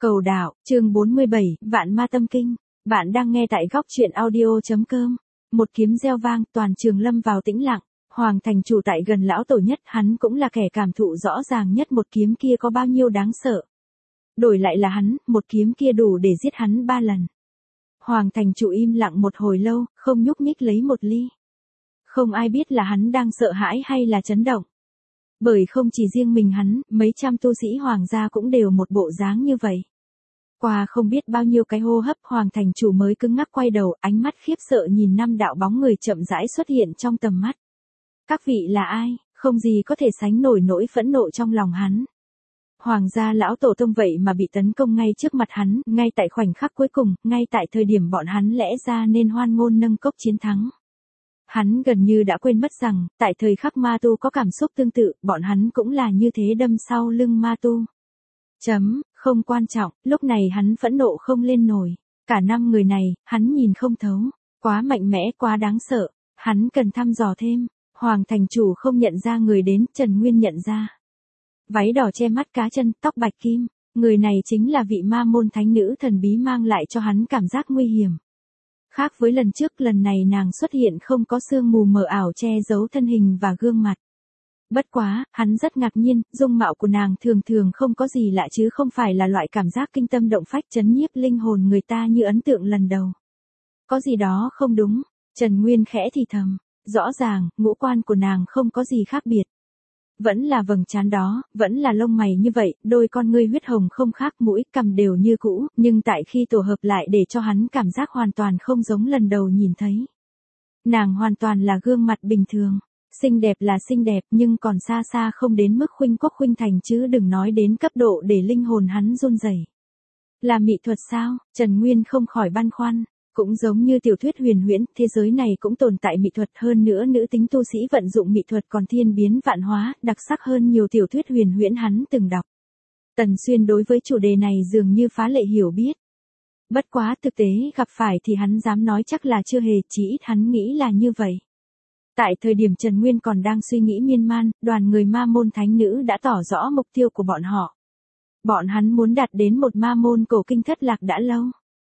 Cầu đạo, chương 47, Vạn Ma Tâm Kinh. Bạn đang nghe tại góc truyện audio.com. Một kiếm reo vang, toàn trường lâm vào tĩnh lặng. Hoàng thành chủ tại gần lão tổ nhất, hắn cũng là kẻ cảm thụ rõ ràng nhất một kiếm kia có bao nhiêu đáng sợ. Đổi lại là hắn, một kiếm kia đủ để giết hắn 3 lần. Hoàng thành chủ im lặng một hồi lâu, không nhúc nhích lấy một ly. Không ai biết là hắn đang sợ hãi hay là chấn động. Bởi không chỉ riêng mình hắn, mấy trăm tu sĩ hoàng gia cũng đều một bộ dáng như vậy. Qua không biết bao nhiêu cái hô hấp, hoàng thành chủ mới cứng ngắc quay đầu, ánh mắt khiếp sợ nhìn 5 đạo bóng người chậm rãi xuất hiện trong tầm mắt. Các vị là ai, không gì có thể sánh nổi nỗi phẫn nộ trong lòng hắn. Hoàng gia lão tổ tông vậy mà bị tấn công ngay trước mặt hắn, ngay tại khoảnh khắc cuối cùng, ngay tại thời điểm bọn hắn lẽ ra nên hoan ngôn nâng cốc chiến thắng. Hắn gần như đã quên mất rằng, tại thời khắc ma tu có cảm xúc tương tự, bọn hắn cũng là như thế đâm sau lưng ma tu. Không quan trọng, lúc này hắn phẫn nộ không lên nổi. Cả 5 người này, hắn nhìn không thấu. Quá mạnh mẽ, quá đáng sợ. Hắn cần thăm dò thêm. Hoàng thành chủ không nhận ra người đến, Trần Nguyên nhận ra. Váy đỏ che mắt cá chân, tóc bạch kim. Người này chính là vị ma môn thánh nữ thần bí mang lại cho hắn cảm giác nguy hiểm. Khác với lần trước, lần này nàng xuất hiện không có sương mù mờ ảo che giấu thân hình và gương mặt. Bất quá, hắn rất ngạc nhiên, dung mạo của nàng thường thường không có gì lạ chứ không phải là loại cảm giác kinh tâm động phách chấn nhiếp linh hồn người ta như ấn tượng lần đầu. Có gì đó không đúng, Trần Nguyên khẽ thì thầm, rõ ràng, ngũ quan của nàng không có gì khác biệt. Vẫn là vầng trán đó, vẫn là lông mày như vậy, đôi con ngươi huyết hồng không khác, mũi cằm đều như cũ, nhưng tại khi tổ hợp lại để cho hắn cảm giác hoàn toàn không giống lần đầu nhìn thấy. Nàng hoàn toàn là gương mặt bình thường. Xinh đẹp là xinh đẹp nhưng còn xa xa không đến mức khuynh quốc khuynh thành chứ đừng nói đến cấp độ để linh hồn hắn run rẩy. Là mỹ thuật sao? Trần Nguyên không khỏi băn khoăn. Cũng giống như tiểu thuyết huyền huyễn, thế giới này cũng tồn tại mỹ thuật, hơn nữa nữ tính tu sĩ vận dụng mỹ thuật còn thiên biến vạn hóa, đặc sắc hơn nhiều tiểu thuyết huyền huyễn hắn từng đọc. Tần Xuyên đối với chủ đề này dường như phá lệ hiểu biết. Bất quá thực tế gặp phải thì hắn dám nói chắc là chưa hề, chỉ ít hắn nghĩ là như vậy. Tại thời điểm Trần Nguyên còn đang suy nghĩ miên man, đoàn người ma môn thánh nữ đã tỏ rõ mục tiêu của bọn họ. Bọn hắn muốn đạt đến một ma môn cổ kinh thất lạc đã lâu.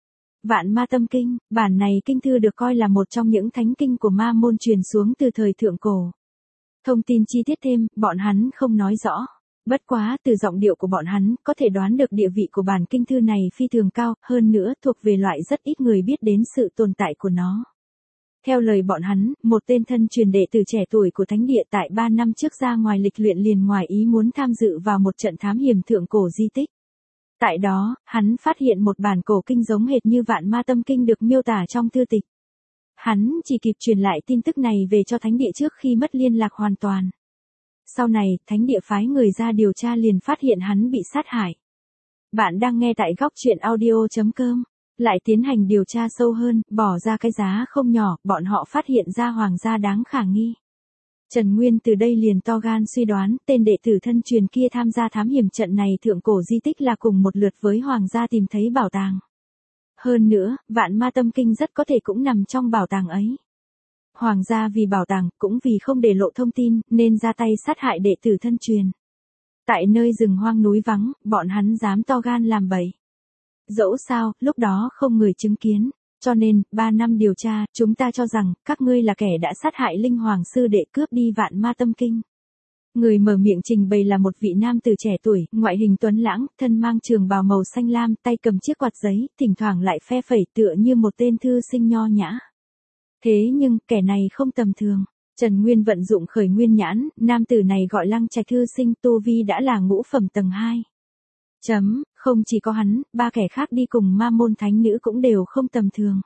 Vạn Ma Tâm Kinh, bản này kinh thư được coi là một trong những thánh kinh của ma môn truyền xuống từ thời thượng cổ. Thông tin chi tiết thêm, bọn hắn không nói rõ. Bất quá, từ giọng điệu của bọn hắn, có thể đoán được địa vị của bản kinh thư này phi thường cao, hơn nữa thuộc về loại rất ít người biết đến sự tồn tại của nó. Theo lời bọn hắn, một tên thân truyền đệ tử trẻ tuổi của thánh địa tại 3 năm trước ra ngoài lịch luyện liền ngoài ý muốn tham dự vào một trận thám hiểm thượng cổ di tích. Tại đó, hắn phát hiện một bản cổ kinh giống hệt như Vạn Ma Tâm Kinh được miêu tả trong thư tịch. Hắn chỉ kịp truyền lại tin tức này về cho thánh địa trước khi mất liên lạc hoàn toàn. Sau này, thánh địa phái người ra điều tra liền phát hiện hắn bị sát hại. Bạn đang nghe tại góc truyện audio.com. Lại tiến hành điều tra sâu hơn, bỏ ra cái giá không nhỏ, bọn họ phát hiện ra hoàng gia đáng khả nghi. Trần Nguyên từ đây liền to gan suy đoán, tên đệ tử thân truyền kia tham gia thám hiểm trận này thượng cổ di tích là cùng một lượt với hoàng gia tìm thấy bảo tàng. Hơn nữa, Vạn Ma Tâm Kinh rất có thể cũng nằm trong bảo tàng ấy. Hoàng gia vì bảo tàng, cũng vì không để lộ thông tin, nên ra tay sát hại đệ tử thân truyền. Tại nơi rừng hoang núi vắng, bọn hắn dám to gan làm bậy. Dẫu sao, lúc đó không người chứng kiến, cho nên, 3 năm điều tra, chúng ta cho rằng, các ngươi là kẻ đã sát hại linh hoàng sư đệ cướp đi Vạn Ma Tâm Kinh. Người mở miệng trình bày là một vị nam tử trẻ tuổi, ngoại hình tuấn lãng, thân mang trường bào màu xanh lam, tay cầm chiếc quạt giấy, thỉnh thoảng lại phe phẩy tựa như một tên thư sinh nho nhã. Thế nhưng, kẻ này không tầm thường. Trần Nguyên vận dụng khởi nguyên nhãn, nam tử này gọi Lăng Trạch thư sinh, tu vi đã là ngũ phẩm tầng 2. Không chỉ có hắn, 3 kẻ khác đi cùng ma môn thánh nữ cũng đều không tầm thường.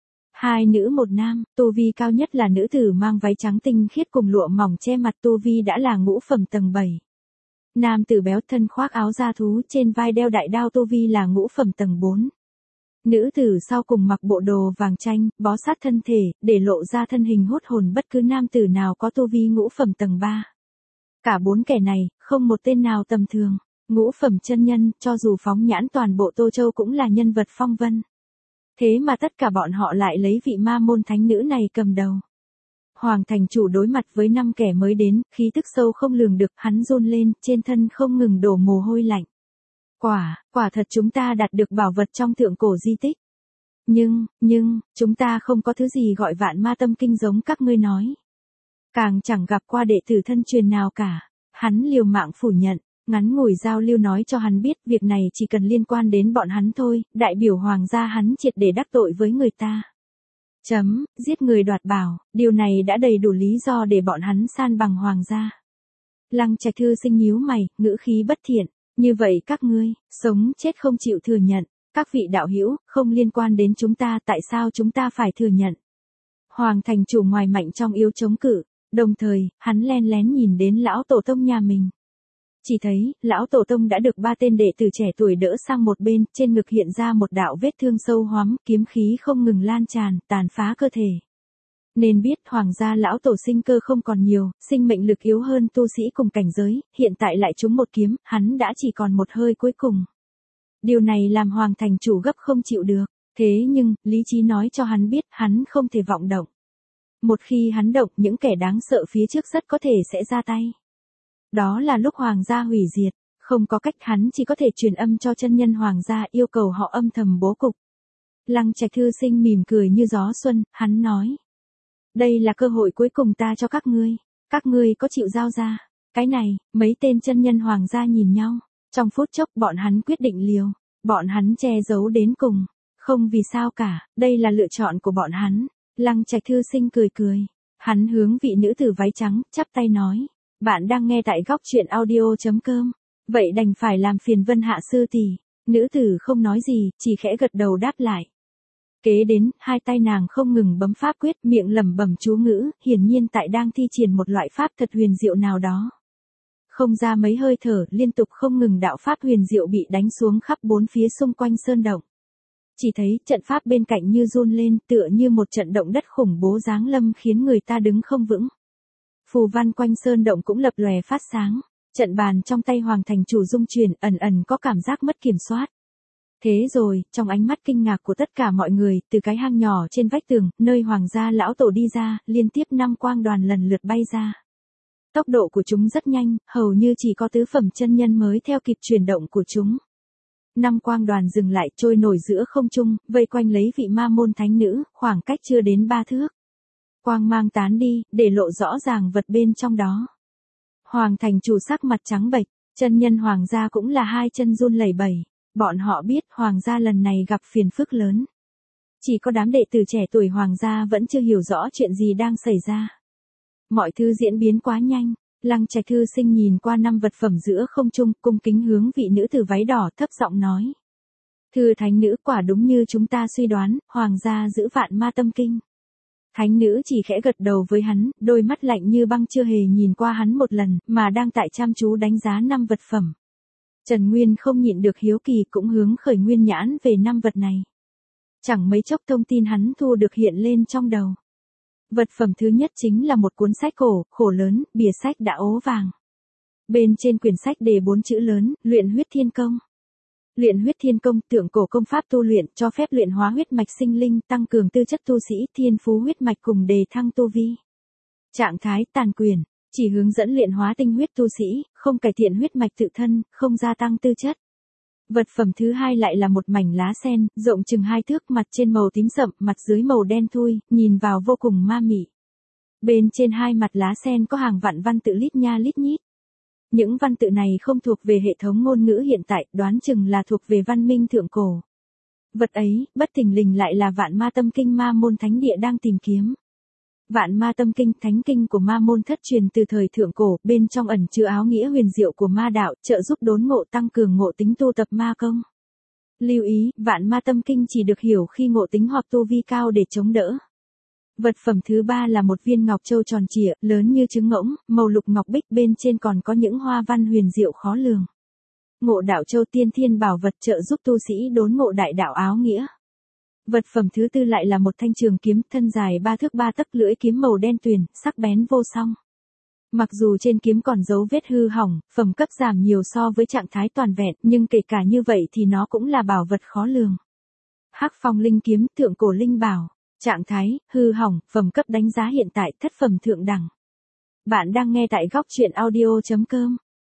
2 nữ 1 nam, tu vi cao nhất là nữ tử mang váy trắng tinh khiết cùng lụa mỏng che mặt, tu vi đã là ngũ phẩm tầng 7. Nam tử béo thân khoác áo da thú, trên vai đeo đại đao, tu vi là ngũ phẩm tầng 4. Nữ tử sau cùng mặc bộ đồ vàng chanh, bó sát thân thể, để lộ ra thân hình hút hồn bất cứ nam tử nào có tu vi ngũ phẩm tầng 3. Cả 4 kẻ này, không một tên nào tầm thường. Ngũ phẩm chân nhân, cho dù phóng nhãn toàn bộ Tô Châu cũng là nhân vật phong vân. Thế mà tất cả bọn họ lại lấy vị ma môn thánh nữ này cầm đầu. Hoàng thành chủ đối mặt với 5 kẻ mới đến, khí tức sâu không lường được, hắn run lên, trên thân không ngừng đổ mồ hôi lạnh. Quả thật chúng ta đạt được bảo vật trong thượng cổ di tích. Nhưng, chúng ta không có thứ gì gọi vạn ma tâm kinh giống các ngươi nói. Càng chẳng gặp qua đệ tử thân truyền nào cả. Hắn liều mạng phủ nhận, ngắn ngủi giao lưu nói cho hắn biết việc này chỉ cần liên quan đến bọn hắn thôi, đại biểu hoàng gia hắn triệt để đắc tội với người ta. Giết người đoạt bảo, điều này đã đầy đủ lý do để bọn hắn san bằng hoàng gia. Lăng Trạch Thư Sinh nhíu mày, ngữ khí bất thiện, như vậy các ngươi, sống chết không chịu thừa nhận, các vị đạo hữu, không liên quan đến chúng ta, tại sao chúng ta phải thừa nhận? Hoàng thành chủ ngoài mạnh trong yếu chống cự, đồng thời, hắn len lén nhìn đến lão tổ tông nhà mình. Chỉ thấy, lão tổ tông đã được 3 tên đệ tử trẻ tuổi đỡ sang một bên, trên ngực hiện ra một đạo vết thương sâu hoắm, kiếm khí không ngừng lan tràn, tàn phá cơ thể. Nên biết hoàng gia lão tổ sinh cơ không còn nhiều, sinh mệnh lực yếu hơn tu sĩ cùng cảnh giới, hiện tại lại trúng một kiếm, hắn đã chỉ còn một hơi cuối cùng. Điều này làm hoàng thành chủ gấp không chịu được, thế nhưng, lý trí nói cho hắn biết hắn không thể vọng động. Một khi hắn động, những kẻ đáng sợ phía trước rất có thể sẽ ra tay. Đó là lúc hoàng gia hủy diệt, không có cách hắn chỉ có thể truyền âm cho chân nhân hoàng gia yêu cầu họ âm thầm bố cục. Lăng Trạch Thư Sinh mỉm cười như gió xuân, hắn nói. Đây là cơ hội cuối cùng ta cho các ngươi có chịu giao ra. Cái này, mấy tên chân nhân hoàng gia nhìn nhau, trong phút chốc bọn hắn quyết định liều, bọn hắn che giấu đến cùng, không vì sao cả, đây là lựa chọn của bọn hắn. Lăng Trạch Thư Sinh cười cười, hắn hướng vị nữ tử váy trắng, chắp tay nói. Bạn đang nghe tại góc truyện audio.com. Vậy đành phải làm phiền Vân Hạ sư tỷ. Nữ tử không nói gì, chỉ khẽ gật đầu đáp lại. Kế đến, hai tay nàng không ngừng bấm pháp quyết, miệng lẩm bẩm chú ngữ, hiển nhiên tại đang thi triển một loại pháp thật huyền diệu nào đó. Không ra mấy hơi thở, liên tục không ngừng đạo pháp huyền diệu bị đánh xuống khắp bốn phía xung quanh sơn động. Chỉ thấy trận pháp bên cạnh như run lên, tựa như một trận động đất khủng bố giáng lâm khiến người ta đứng không vững. Phù văn quanh sơn động cũng lập lòe phát sáng, trận bàn trong tay hoàng thành chủ rung chuyển, ẩn ẩn có cảm giác mất kiểm soát. Thế rồi, trong ánh mắt kinh ngạc của tất cả mọi người, từ cái hang nhỏ trên vách tường, nơi hoàng gia lão tổ đi ra, liên tiếp 5 quang đoàn lần lượt bay ra. Tốc độ của chúng rất nhanh, hầu như chỉ có tứ phẩm chân nhân mới theo kịp chuyển động của chúng. 5 quang đoàn dừng lại, trôi nổi giữa không trung, vây quanh lấy vị ma môn thánh nữ, khoảng cách chưa đến 3 thước. Quang mang tán đi, để lộ rõ ràng vật bên trong đó. Hoàng thành chủ sắc mặt trắng bệch, chân nhân hoàng gia cũng là hai chân run lẩy bẩy. Bọn họ biết hoàng gia lần này gặp phiền phức lớn. Chỉ có đám đệ tử trẻ tuổi hoàng gia vẫn chưa hiểu rõ chuyện gì đang xảy ra. Mọi thứ diễn biến quá nhanh. Lăng Trạch Thư Sinh nhìn qua 5 vật phẩm giữa không trung, cung kính hướng vị nữ tử váy đỏ thấp giọng nói. Thưa thánh nữ, quả đúng như chúng ta suy đoán, hoàng gia giữ vạn ma tâm kinh. Thánh nữ chỉ khẽ gật đầu với hắn, đôi mắt lạnh như băng chưa hề nhìn qua hắn một lần, mà đang tại chăm chú đánh giá 5 vật phẩm. Trần Nguyên không nhịn được hiếu kỳ, cũng hướng khởi nguyên nhãn về 5 vật này. Chẳng mấy chốc thông tin hắn thu được hiện lên trong đầu. Vật phẩm thứ nhất chính là một cuốn sách cổ, khổ lớn, bìa sách đã ố vàng. Bên trên quyển sách đề 4 chữ lớn, luyện huyết thiên công. Luyện huyết thiên công, thượng cổ công pháp tu luyện, cho phép luyện hóa huyết mạch sinh linh, tăng cường tư chất tu sĩ, thiên phú huyết mạch cùng đề thăng tu vi. Trạng thái tàn quyền, chỉ hướng dẫn luyện hóa tinh huyết tu sĩ, không cải thiện huyết mạch tự thân, không gia tăng tư chất. Vật phẩm thứ hai lại là một mảnh lá sen, rộng chừng 2 thước, mặt trên màu tím sậm, mặt dưới màu đen thui, nhìn vào vô cùng ma mị. Bên trên hai mặt lá sen có hàng vạn văn tự lít nha lít nhít. Những văn tự này không thuộc về hệ thống ngôn ngữ hiện tại, đoán chừng là thuộc về văn minh thượng cổ. Vật ấy, bất thình lình lại là vạn ma tâm kinh ma môn thánh địa đang tìm kiếm. Vạn ma tâm kinh, thánh kinh của ma môn thất truyền từ thời thượng cổ, bên trong ẩn chứa áo nghĩa huyền diệu của ma đạo, trợ giúp đốn ngộ, tăng cường ngộ tính tu tập ma công. Lưu ý, vạn ma tâm kinh chỉ được hiểu khi ngộ tính hoặc tu vi cao để chống đỡ. Vật phẩm thứ ba là một viên ngọc châu tròn trịa, lớn như trứng ngỗng, màu lục ngọc bích, bên trên còn có những hoa văn huyền diệu khó lường. Ngộ đạo châu, tiên thiên bảo vật, trợ giúp tu sĩ đốn ngộ đại đạo áo nghĩa. Vật phẩm thứ tư lại là một thanh trường kiếm, thân dài 3 thước 3 tấc, lưỡi kiếm màu đen tuyền, sắc bén vô song. Mặc dù trên kiếm còn dấu vết hư hỏng, phẩm cấp giảm nhiều so với trạng thái toàn vẹn, nhưng kể cả như vậy thì nó cũng là bảo vật khó lường. Hắc Phong linh kiếm, thượng cổ linh bảo, trạng thái hư hỏng, phẩm cấp đánh giá hiện tại thất phẩm thượng đẳng. Bạn đang nghe tại góc truyện audio.com.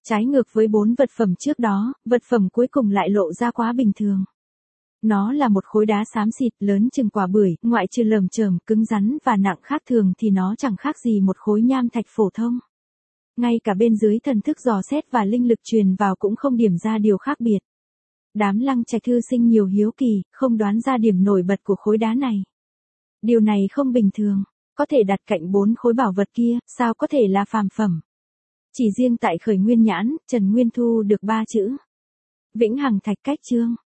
Trái ngược với 4 vật phẩm trước đó, vật phẩm cuối cùng lại lộ ra quá bình thường. Nó là một khối đá xám xịt lớn chừng quả bưởi, ngoại trừ lởm chởm, cứng rắn và nặng khác thường thì nó chẳng khác gì một khối nham thạch phổ thông. Ngay cả bên dưới thần thức dò xét và linh lực truyền vào cũng không điểm ra điều khác biệt. Đám Lăng Trạch thư sinh nhiều hiếu kỳ, không đoán ra điểm nổi bật của khối đá này. Điều này không bình thường, có thể đặt cạnh 4 khối bảo vật kia, sao có thể là phàm phẩm. Chỉ riêng tại Khởi Nguyên Nhãn, Trần Nguyên thu được 3 chữ. Vĩnh Hằng Thạch Cách Chương.